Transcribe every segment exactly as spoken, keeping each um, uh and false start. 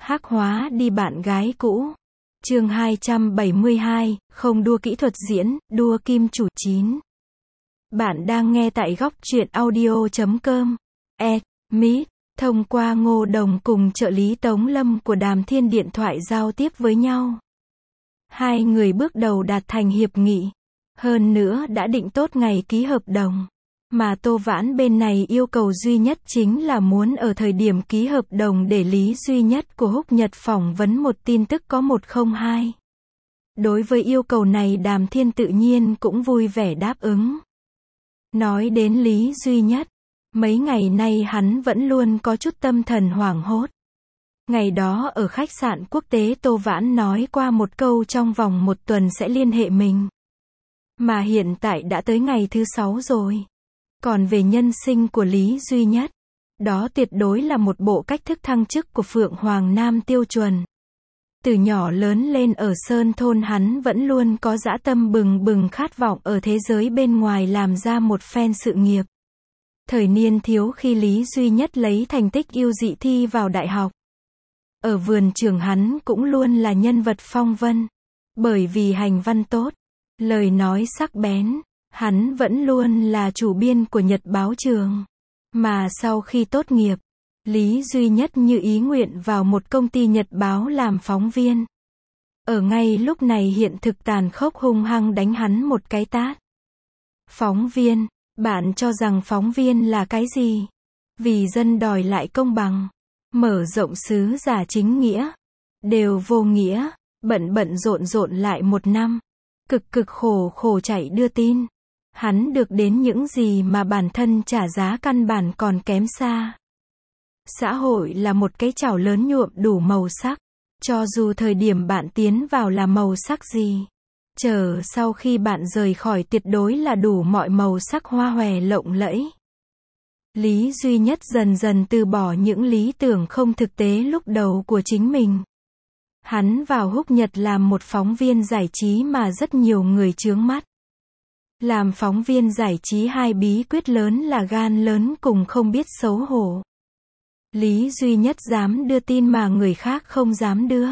Hắc hóa đi bạn gái cũ. Chương hai trăm bảy mươi hai, không đua kỹ thuật diễn, đua kim chủ. Chín. Bạn đang nghe tại góc truyện audio chấm com. Ed, Meet, thông qua Ngô Đồng cùng trợ lý Tống Lâm của Đàm Thiên điện thoại giao tiếp với nhau. Hai người bước đầu đạt thành hiệp nghị. Hơn nữa đã định tốt ngày ký hợp đồng. Mà Tô Vãn bên này yêu cầu duy nhất chính là muốn ở thời điểm ký hợp đồng để Lý duy nhất của Húc Nhật phỏng vấn một tin tức có một không hai. Đối với yêu cầu này Đàm Thiên tự nhiên cũng vui vẻ đáp ứng. Nói đến Lý duy nhất, mấy ngày nay hắn vẫn luôn có chút tâm thần hoảng hốt. Ngày đó ở khách sạn quốc tế Tô Vãn nói qua một câu trong vòng một tuần sẽ liên hệ mình. Mà hiện tại đã tới ngày thứ sáu rồi. Còn về nhân sinh của Lý duy nhất, đó tuyệt đối là một bộ cách thức thăng chức của Phượng Hoàng Nam tiêu chuẩn. Từ nhỏ lớn lên ở Sơn Thôn hắn vẫn luôn có dã tâm bừng bừng khát vọng ở thế giới bên ngoài làm ra một phen sự nghiệp. Thời niên thiếu khi Lý duy nhất lấy thành tích ưu dị thi vào đại học. Ở vườn trường hắn cũng luôn là nhân vật phong vân. Bởi vì hành văn tốt, lời nói sắc bén. Hắn vẫn luôn là chủ biên của Nhật báo trường. Mà sau khi tốt nghiệp, Lý duy nhất như ý nguyện vào một công ty Nhật báo làm phóng viên. Ở ngay lúc này hiện thực tàn khốc hung hăng đánh hắn một cái tát. Phóng viên, bạn cho rằng phóng viên là cái gì? Vì dân đòi lại công bằng, mở rộng sứ giả chính nghĩa, đều vô nghĩa, bận bận rộn rộn lại một năm, cực cực khổ khổ chạy đưa tin. Hắn được đến những gì mà bản thân trả giá căn bản còn kém xa. Xã hội là một cái chảo lớn nhuộm đủ màu sắc. Cho dù thời điểm bạn tiến vào là màu sắc gì, chờ sau khi bạn rời khỏi tuyệt đối là đủ mọi màu sắc hoa hòe lộng lẫy. Lý duy nhất dần dần từ bỏ những lý tưởng không thực tế lúc đầu của chính mình. Hắn vào Húc Nhật làm một phóng viên giải trí mà rất nhiều người chướng mắt. Làm phóng viên giải trí hai bí quyết lớn là gan lớn cùng không biết xấu hổ. Lý duy nhất dám đưa tin mà người khác không dám đưa.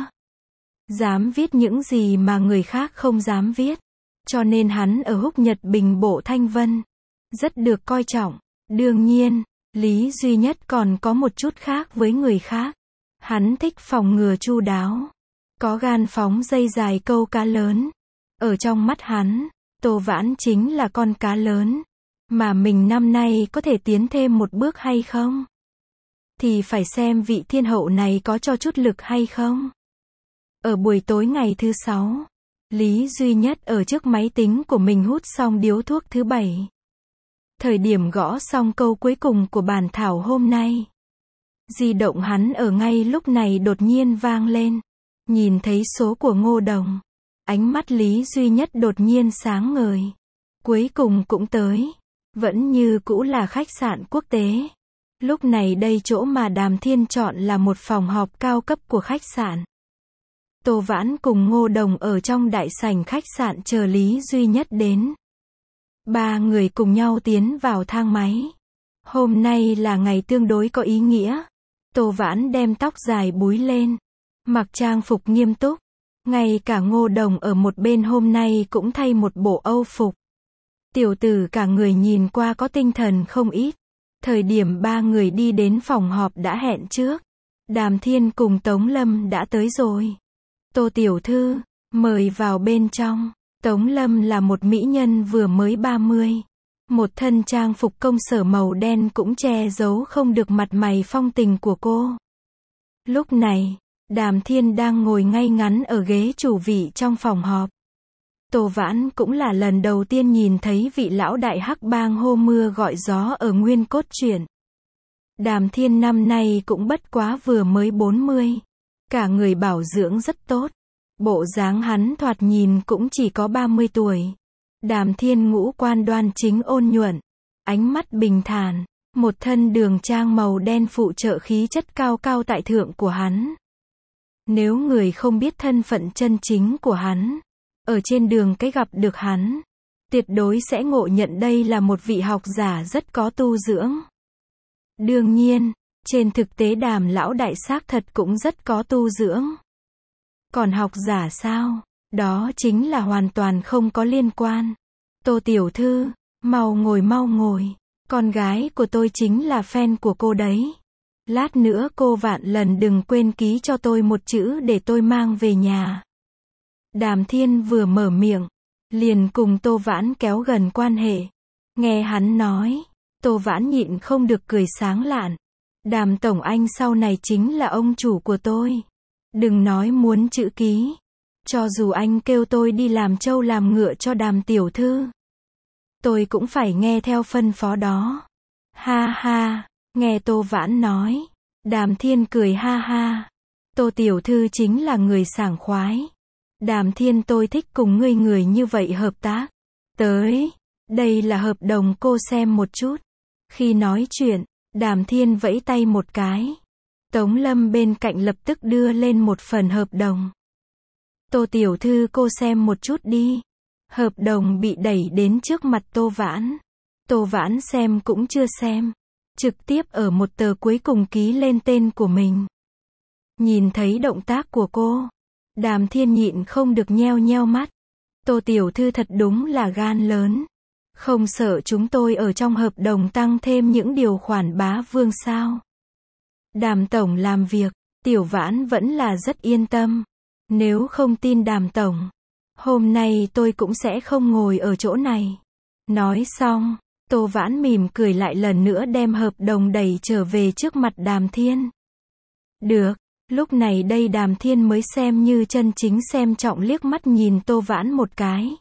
Dám viết những gì mà người khác không dám viết. Cho nên hắn ở Húc Nhật Bình Bộ Thanh Vân rất được coi trọng. Đương nhiên, Lý duy nhất còn có một chút khác với người khác. Hắn thích phòng ngừa chu đáo. Có gan phóng dây dài câu cá lớn. Ở trong mắt hắn, Tô Vãn chính là con cá lớn. Mà mình năm nay có thể tiến thêm một bước hay không? Thì phải xem vị thiên hậu này có cho chút lực hay không? Ở buổi tối ngày thứ sáu, Lý duy nhất ở trước máy tính của mình hút xong điếu thuốc thứ bảy. Thời điểm gõ xong câu cuối cùng của bản thảo hôm nay, di động hắn ở ngay lúc này đột nhiên vang lên. Nhìn thấy số của Ngô Đồng, ánh mắt Lý duy nhất đột nhiên sáng ngời. Cuối cùng cũng tới. Vẫn như cũ là khách sạn quốc tế. Lúc này đây chỗ mà Đàm Thiên chọn là một phòng họp cao cấp của khách sạn. Tô Vãn cùng Ngô Đồng ở trong đại sảnh khách sạn chờ Lý duy nhất đến. Ba người cùng nhau tiến vào thang máy. Hôm nay là ngày tương đối có ý nghĩa. Tô Vãn đem tóc dài búi lên, mặc trang phục nghiêm túc. Ngay cả Ngô Đồng ở một bên hôm nay cũng thay một bộ âu phục. Tiểu tử cả người nhìn qua có tinh thần không ít. Thời điểm ba người đi đến phòng họp đã hẹn trước. Đàm Thiên cùng Tống Lâm đã tới rồi. Tô tiểu thư, mời vào bên trong. Tống Lâm là một mỹ nhân vừa mới ba mươi. Một thân trang phục công sở màu đen cũng che giấu không được mặt mày phong tình của cô. Lúc này, Đàm Thiên đang ngồi ngay ngắn ở ghế chủ vị trong phòng họp. Tô Vãn cũng là lần đầu tiên nhìn thấy vị lão đại hắc bang hô mưa gọi gió ở nguyên cốt truyện. Đàm Thiên năm nay cũng bất quá vừa mới bốn mươi. Cả người bảo dưỡng rất tốt. Bộ dáng hắn thoạt nhìn cũng chỉ có ba mươi tuổi. Đàm Thiên ngũ quan đoan chính ôn nhuận. Ánh mắt bình thản. Một thân đường trang màu đen phụ trợ khí chất cao cao tại thượng của hắn. Nếu người không biết thân phận chân chính của hắn, ở trên đường cái gặp được hắn, tuyệt đối sẽ ngộ nhận đây là một vị học giả rất có tu dưỡng. Đương nhiên, Trên thực tế Đàm lão đại xác thật cũng rất có tu dưỡng. Còn học giả sao? Đó chính là hoàn toàn không có liên quan. Tô tiểu thư, mau ngồi mau ngồi. Con gái của tôi chính là fan của cô đấy. Lát nữa cô vạn lần đừng quên ký cho tôi một chữ để tôi mang về nhà. Đàm Thiên vừa mở miệng, liền cùng Tô Vãn kéo gần quan hệ. Nghe hắn nói, Tô Vãn nhịn không được cười sáng lạn. Đàm tổng anh sau này chính là ông chủ của tôi. Đừng nói muốn chữ ký. Cho dù anh kêu tôi đi làm trâu làm ngựa cho Đàm tiểu thư, tôi cũng phải nghe theo phân phó đó. Ha ha, nghe Tô Vãn nói. Đàm Thiên cười ha ha. Tô tiểu thư chính là người sảng khoái. Đàm Thiên tôi thích cùng ngươi người như vậy hợp tác. Tới, đây là hợp đồng cô xem một chút. Khi nói chuyện, Đàm Thiên vẫy tay một cái. Tống Lâm bên cạnh lập tức đưa lên một phần hợp đồng. Tô tiểu thư cô xem một chút đi. Hợp đồng bị đẩy đến trước mặt Tô Vãn. Tô Vãn xem cũng chưa xem. Trực tiếp ở một tờ cuối cùng ký lên tên của mình. Nhìn thấy động tác của cô, Đàm Thiên nhịn không được nheo nheo mắt. Tô tiểu thư thật đúng là gan lớn. Không sợ chúng tôi ở trong hợp đồng tăng thêm những điều khoản bá vương sao? Đàm tổng làm việc, Tiểu Vãn vẫn là rất yên tâm. Nếu không tin Đàm tổng, hôm nay tôi cũng sẽ không ngồi ở chỗ này. Nói xong, Tô Vãn mỉm cười lại lần nữa đem hợp đồng đẩy trở về trước mặt Đàm Thiên. Được, lúc này đây Đàm Thiên mới xem như chân chính xem trọng liếc mắt nhìn Tô Vãn một cái.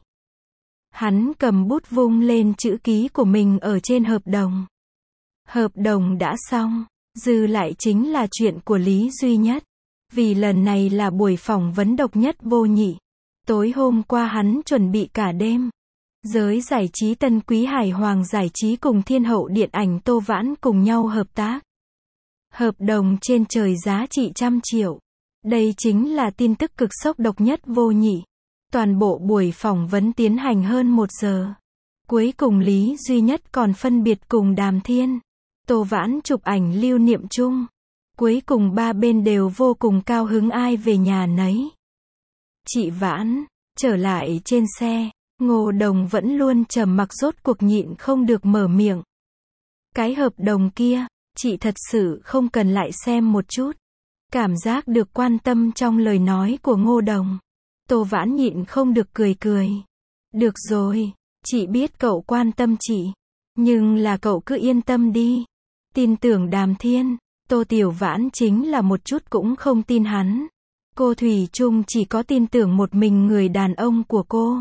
Hắn cầm bút vung lên chữ ký của mình ở trên hợp đồng. Hợp đồng đã xong, dư lại chính là chuyện của Lý Duy Nhất. Vì lần này là buổi phỏng vấn độc nhất vô nhị. Tối hôm qua hắn chuẩn bị cả đêm. Giới giải trí Tân Quý Hải Hoàng giải trí cùng Thiên Hậu Điện ảnh Tô Vãn cùng nhau hợp tác. Hợp đồng trên trời giá trị trăm triệu. Đây chính là tin tức cực sốc độc nhất vô nhị. Toàn bộ buổi phỏng vấn tiến hành hơn một giờ. Cuối cùng Lý Duy Nhất còn phân biệt cùng Đàm Thiên, Tô Vãn chụp ảnh lưu niệm chung. Cuối cùng ba bên đều vô cùng cao hứng ai về nhà nấy. Chị Vãn, trở lại trên xe, Ngô Đồng vẫn luôn trầm mặc rốt cuộc nhịn không được mở miệng. Cái hợp đồng kia, chị thật sự không cần lại xem một chút. Cảm giác được quan tâm trong lời nói của Ngô Đồng. Tô Vãn nhịn không được cười cười. Được rồi, chị biết cậu quan tâm chị. Nhưng là cậu cứ yên tâm đi. Tin tưởng Đàm Thiên. Tô Tiểu Vãn chính là một chút cũng không tin hắn. Cô thủy chung chỉ có tin tưởng một mình người đàn ông của cô.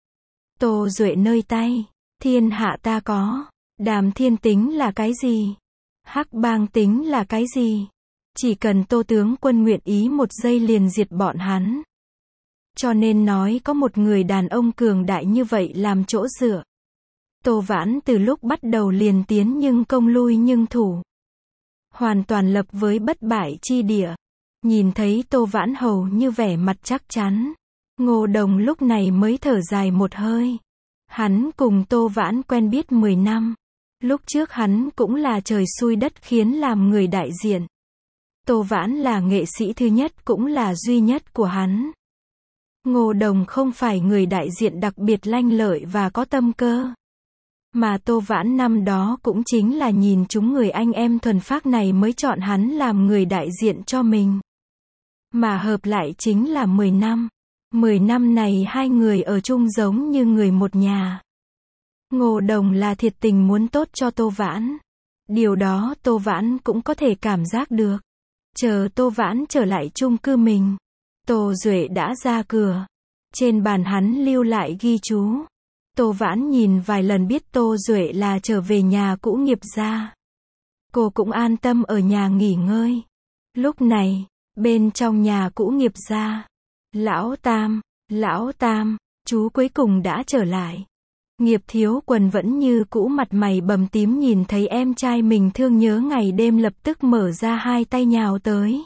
Tô Duệ nơi tay. Thiên hạ ta có. Đàm Thiên tính là cái gì? Hắc Bang tính là cái gì? Chỉ cần Tô tướng quân nguyện ý một giây liền diệt bọn hắn. Cho nên nói có một người đàn ông cường đại như vậy làm chỗ dựa. Tô Vãn từ lúc bắt đầu liền tiến nhưng công lui nhưng thủ. Hoàn toàn lập với bất bại chi địa. Nhìn thấy Tô Vãn hầu như vẻ mặt chắc chắn. Ngô Đồng lúc này mới thở dài một hơi. Hắn cùng Tô Vãn quen biết mười năm. Lúc trước hắn cũng là trời xui đất khiến làm người đại diện. Tô Vãn là nghệ sĩ thứ nhất cũng là duy nhất của hắn. Ngô Đồng không phải người đại diện đặc biệt lanh lợi và có tâm cơ. Mà Tô Vãn năm đó cũng chính là nhìn chúng người anh em thuần phác này mới chọn hắn làm người đại diện cho mình. Mà hợp lại chính là mười năm. mười năm này hai người ở chung giống như người một nhà. Ngô Đồng là thiệt tình muốn tốt cho Tô Vãn. Điều đó Tô Vãn cũng có thể cảm giác được. Chờ Tô Vãn trở lại chung cư mình. Tô Duệ đã ra cửa. Trên bàn hắn lưu lại ghi chú. Tô Vãn nhìn vài lần biết Tô Duệ là trở về nhà cũ Nghiệp gia. Cô cũng an tâm ở nhà nghỉ ngơi. Lúc này, bên trong nhà cũ Nghiệp gia, Lão Tam, Lão Tam, chú cuối cùng đã trở lại. Nghiệp Thiếu Quần vẫn như cũ mặt mày bầm tím nhìn thấy em trai mình thương nhớ ngày đêm lập tức mở ra hai tay nhào tới.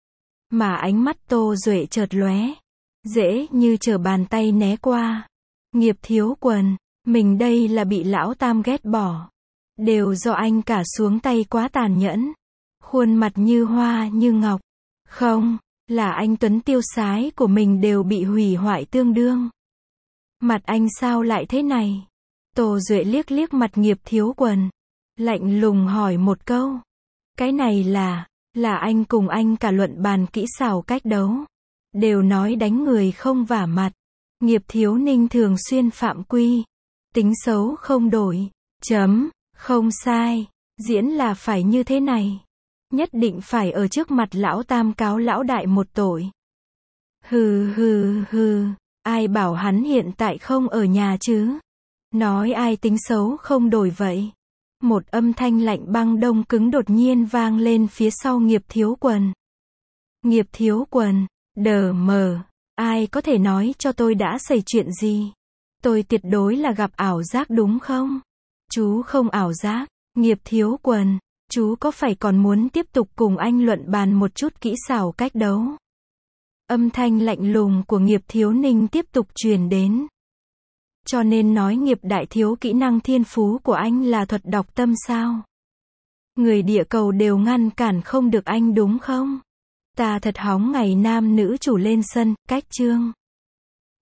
Mà ánh mắt Tô Duệ chợt lóe, dễ như trở bàn tay né qua. Nghiệp Thiếu Quần, mình đây là bị Lão Tam ghét bỏ. Đều do anh cả xuống tay quá tàn nhẫn. Khuôn mặt như hoa như ngọc. Không, là anh Tuấn tiêu sái của mình đều bị hủy hoại tương đương. Mặt anh sao lại thế này? Tô Duệ liếc liếc mặt Nghiệp Thiếu Quần. Lạnh lùng hỏi một câu. Cái này là, là anh cùng anh cả luận bàn kỹ xảo cách đấu. Đều nói đánh người không vả mặt. Nghiệp Thiếu Ninh thường xuyên phạm quy. Tính xấu không đổi. Chấm, không sai. Diễn là phải như thế này. Nhất định phải ở trước mặt lão tam cáo lão đại một tội. Hừ hừ hừ. Ai bảo hắn hiện tại không ở nhà chứ? Nói ai tính xấu không đổi vậy? Một âm thanh lạnh băng đông cứng đột nhiên vang lên phía sau Nghiệp Thiếu Quần. Nghiệp Thiếu Quần, đờ mờ, ai có thể nói cho tôi đã xảy chuyện gì? Tôi tuyệt đối là gặp ảo giác đúng không? Chú không ảo giác. Nghiệp Thiếu Quần, chú có phải còn muốn tiếp tục cùng anh luận bàn một chút kỹ xảo cách đấu? Âm thanh lạnh lùng của Nghiệp Thiếu Ninh tiếp tục truyền đến. Cho nên nói Nghiệp đại thiếu kỹ năng thiên phú của anh là thuật đọc tâm sao? Người địa cầu đều ngăn cản không được anh đúng không? Ta thật hóng ngày nam nữ chủ lên sân, cách chương.